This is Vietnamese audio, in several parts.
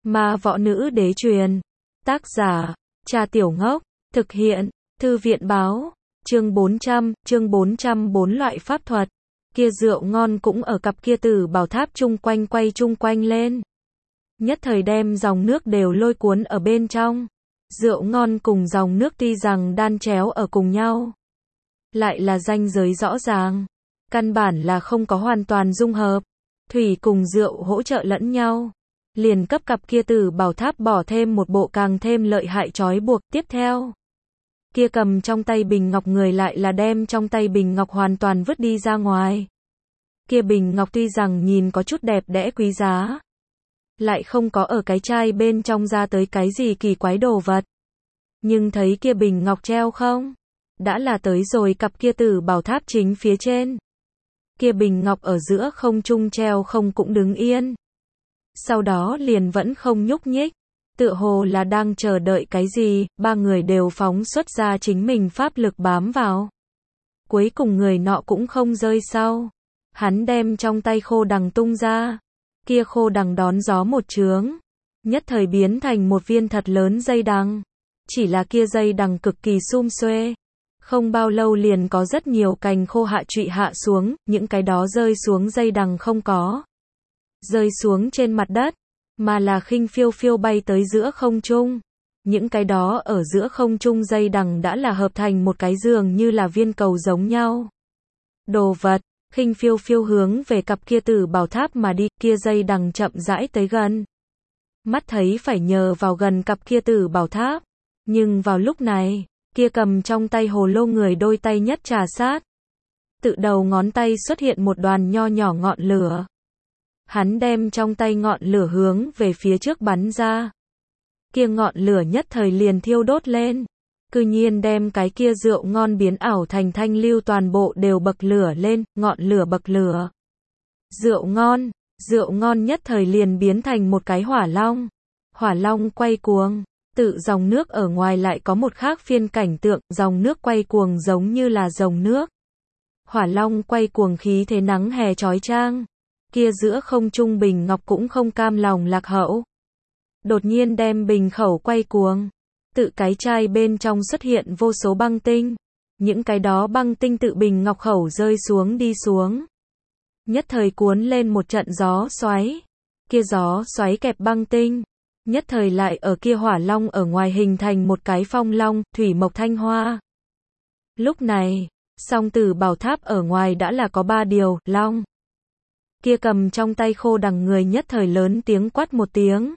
Ma Võ Nữ Đế truyền. Tác giả, Trà Tiểu Ngốc. Thực hiện, Thư viện báo. Chương 404 loại pháp thuật. Kia rượu ngon cũng ở cặp kia Tử Bảo Tháp chung quanh quay chung quanh lên. Nhất thời đem dòng nước đều lôi cuốn ở bên trong. Rượu ngon cùng dòng nước tuy rằng đan chéo ở cùng nhau, lại là ranh giới rõ ràng. Căn bản là không có hoàn toàn dung hợp. Thủy cùng rượu hỗ trợ lẫn nhau. Liền cấp cặp kia Tử Bảo Tháp bỏ thêm một bộ càng thêm lợi hại trói buộc. Tiếp theo, kia cầm trong tay bình ngọc người lại là đem trong tay bình ngọc hoàn toàn vứt đi ra ngoài. Kia bình ngọc tuy rằng nhìn có chút đẹp đẽ quý giá, lại không có ở cái chai bên trong ra tới cái gì kỳ quái đồ vật. Nhưng thấy kia bình ngọc treo không? Đã là tới rồi cặp kia Tử Bảo Tháp chính phía trên. Kia bình ngọc ở giữa không trung treo không cũng đứng yên. Sau đó liền vẫn không nhúc nhích. Tựa hồ là đang chờ đợi cái gì, ba người đều phóng xuất ra chính mình pháp lực bám vào. Cuối cùng người nọ cũng không rơi sau. Hắn đem trong tay khô đằng tung ra. Kia khô đằng đón gió một chướng, nhất thời biến thành một viên thật lớn dây đằng. Chỉ là kia dây đằng cực kỳ sum xuê. Không bao lâu liền có rất nhiều cành khô hạ trụy hạ xuống, những cái đó rơi xuống dây đằng không có rơi xuống trên mặt đất, mà là khinh phiêu phiêu bay tới giữa không trung. Những cái đó ở giữa không trung dây đằng đã là hợp thành một cái giường như là viên cầu giống nhau. Đồ vật, khinh phiêu phiêu hướng về cặp kia Tử Bảo Tháp mà đi, kia dây đằng chậm rãi tới gần. Mắt thấy phải nhờ vào gần cặp kia Tử Bảo Tháp, nhưng vào lúc này, kia cầm trong tay hồ lô người đôi tay nhất trà sát. Tự đầu ngón tay xuất hiện một đoàn nho nhỏ ngọn lửa. Hắn đem trong tay ngọn lửa hướng về phía trước bắn ra. Kia ngọn lửa nhất thời liền thiêu đốt lên. Cư nhiên đem cái kia rượu ngon biến ảo thành thanh lưu toàn bộ đều bậc lửa lên, ngọn lửa bậc lửa. Rượu ngon nhất thời liền biến thành một cái hỏa long. Hỏa long quay cuồng, tự dòng nước ở ngoài lại có một khác phiên cảnh tượng, dòng nước quay cuồng giống như là dòng nước. Hỏa long quay cuồng khí thế nắng hè chói chang. Kia giữa không trung bình ngọc cũng không cam lòng lạc hậu. Đột nhiên đem bình khẩu quay cuồng. Tự cái chai bên trong xuất hiện vô số băng tinh. Những cái đó băng tinh tự bình ngọc khẩu rơi xuống đi xuống. Nhất thời cuốn lên một trận gió xoáy. Kia gió xoáy kẹp băng tinh. Nhất thời lại ở kia hỏa long ở ngoài hình thành một cái phong long, thủy mộc thanh hoa. Lúc này, song Tử Bảo Tháp ở ngoài đã là có 3 điều, long. Kia cầm trong tay khô đằng người nhất thời lớn tiếng quát một tiếng.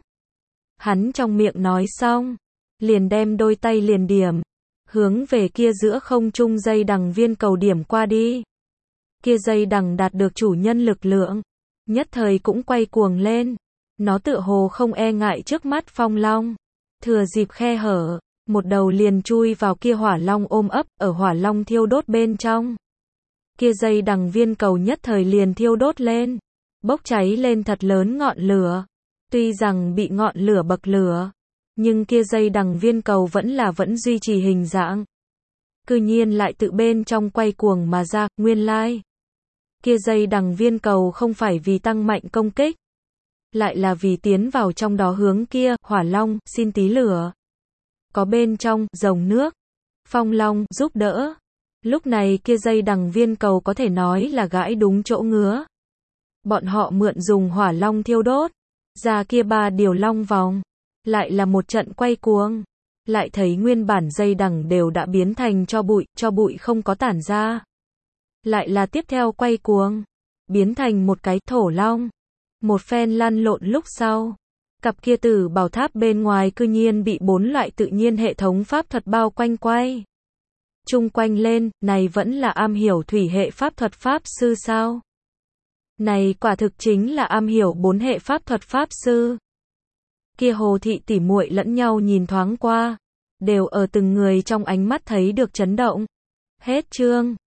Hắn trong miệng nói xong, liền đem đôi tay liền điểm, hướng về kia giữa không trung dây đằng viên cầu điểm qua đi. Kia dây đằng đạt được chủ nhân lực lượng, nhất thời cũng quay cuồng lên. Nó tựa hồ không e ngại trước mắt phong long, thừa dịp khe hở, một đầu liền chui vào kia hỏa long ôm ấp, ở hỏa long thiêu đốt bên trong. Kia dây đằng viên cầu nhất thời liền thiêu đốt lên, bốc cháy lên thật lớn ngọn lửa. Tuy rằng bị ngọn lửa bậc lửa, nhưng kia dây đằng viên cầu vẫn duy trì hình dạng. Cư nhiên lại tự bên trong quay cuồng mà ra, nguyên lai. Kia dây đằng viên cầu không phải vì tăng mạnh công kích, lại là vì tiến vào trong đó hướng kia, hỏa long, xin tí lửa. Có bên trong, dòng nước, phong long, giúp đỡ. Lúc này kia dây đằng viên cầu có thể nói là gãi đúng chỗ ngứa. Bọn họ mượn dùng hỏa long thiêu đốt, ra kia 3 điều long vòng, lại là một trận quay cuồng. Lại thấy nguyên bản dây đằng đều đã biến thành cho bụi không có tản ra. Lại là tiếp theo quay cuồng, biến thành một cái thổ long. Một phen lăn lộn lúc sau, cặp kia Tử Bảo Tháp bên ngoài cư nhiên bị 4 loại tự nhiên hệ thống pháp thuật bao quanh quay chung quanh lên. Này vẫn là am hiểu thủy hệ pháp thuật pháp sư sao? Này quả thực chính là am hiểu 4 hệ pháp thuật pháp sư. Kia Hồ thị tỉ muội lẫn nhau nhìn thoáng qua, đều ở từng người trong ánh mắt thấy được chấn động. Hết chương.